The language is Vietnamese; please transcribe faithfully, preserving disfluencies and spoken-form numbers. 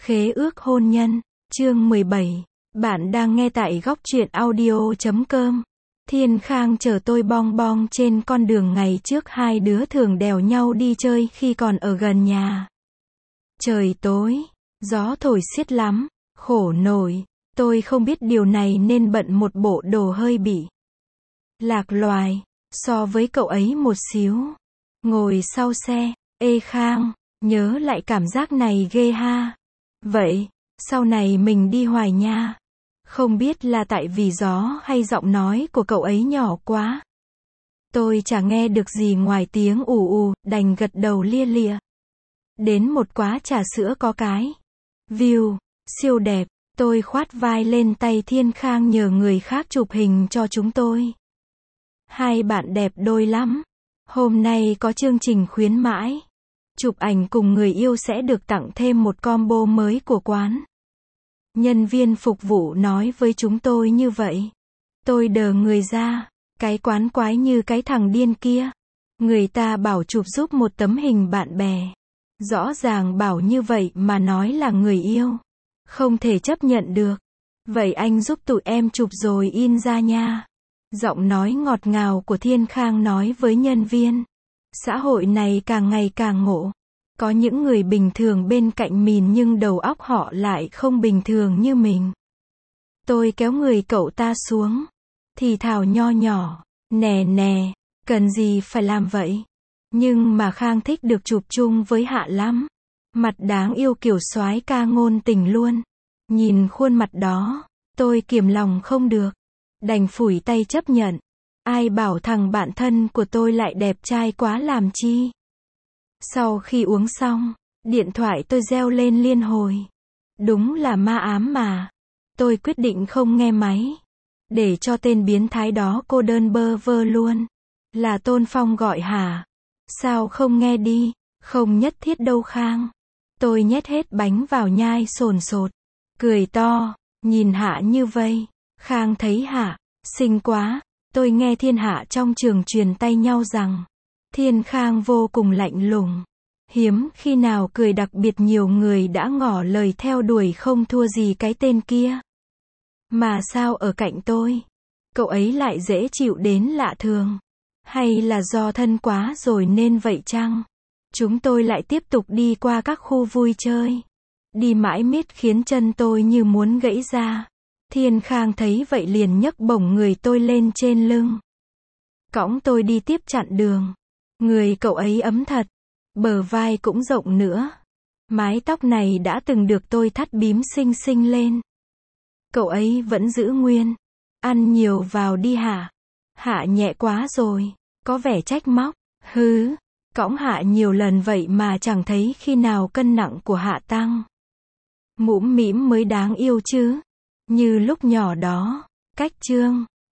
Khế ước hôn nhân, chương mười bảy. Bạn đang nghe tại góc truyện audio chấm com. Thiên Khang chở tôi bong bong trên con đường ngày trước hai đứa thường đèo nhau đi chơi khi còn ở gần nhà. Trời tối, gió thổi xiết lắm, khổ nổi, tôi không biết điều này nên bận một bộ đồ hơi bị lạc loài, so với cậu ấy một xíu. Ngồi sau xe, ê Khang, nhớ lại cảm giác này ghê ha. Vậy, sau này mình đi hoài nha. Không biết là tại vì gió hay giọng nói của cậu ấy nhỏ quá. Tôi chả nghe được gì ngoài tiếng ù ù, đành gật đầu lia lịa. Đến một quán trà sữa có cái view siêu đẹp, tôi khoát vai lên tay Thiên Khang nhờ người khác chụp hình cho chúng tôi. Hai bạn đẹp đôi lắm. Hôm nay có chương trình khuyến mãi. Chụp ảnh cùng người yêu sẽ được tặng thêm một combo mới của quán. Nhân viên phục vụ nói với chúng tôi như vậy. Tôi đờ người ra, cái quán quái như cái thằng điên kia. Người ta bảo chụp giúp một tấm hình bạn bè. Rõ ràng bảo như vậy mà nói là người yêu. Không thể chấp nhận được. Vậy anh giúp tụi em chụp rồi in ra nha. Giọng nói ngọt ngào của Thiên Khang nói với nhân viên. Xã hội này càng ngày càng ngộ. Có những người bình thường bên cạnh mình nhưng đầu óc họ lại không bình thường như mình. Tôi kéo người cậu ta xuống. Thì thào nho nhỏ. Nè nè, cần gì phải làm vậy? Nhưng mà Khang thích được chụp chung với Hạ lắm. Mặt đáng yêu kiểu soái ca ngôn tình luôn. Nhìn khuôn mặt đó, tôi kiềm lòng không được. Đành phủi tay chấp nhận. Ai bảo thằng bạn thân của tôi lại đẹp trai quá làm chi. Sau khi uống xong, điện thoại tôi reo lên liên hồi. Đúng là ma ám mà. Tôi quyết định không nghe máy. Để cho tên biến thái đó cô đơn bơ vơ luôn. Là Tôn Phong gọi hả? Sao không nghe đi? Không nhất thiết đâu Khang. Tôi nhét hết bánh vào nhai sồn sột. Cười to, nhìn Hạ như vây. Khang thấy Hạ, xinh quá. Tôi nghe thiên hạ trong trường truyền tay nhau rằng. Thiên Khang vô cùng lạnh lùng. Hiếm khi nào cười đặc biệt nhiều người đã ngỏ lời theo đuổi không thua gì cái tên kia. Mà sao ở cạnh tôi, cậu ấy lại dễ chịu đến lạ thường. Hay là do thân quá rồi nên vậy chăng? Chúng tôi lại tiếp tục đi qua các khu vui chơi. Đi mãi miết khiến chân tôi như muốn gãy ra. Thiên Khang thấy vậy liền nhấc bổng người tôi lên trên lưng. Cõng tôi đi tiếp chặn đường. Người cậu ấy ấm thật. Bờ vai cũng rộng nữa. Mái tóc này đã từng được tôi thắt bím xinh xinh lên. Cậu ấy vẫn giữ nguyên. Ăn nhiều vào đi Hạ. Hạ nhẹ quá rồi. Có vẻ trách móc. Hứ. Cõng Hạ nhiều lần vậy mà chẳng thấy khi nào cân nặng của Hạ tăng. Mũm mĩm mới đáng yêu chứ. Như lúc nhỏ đó. Cách trương.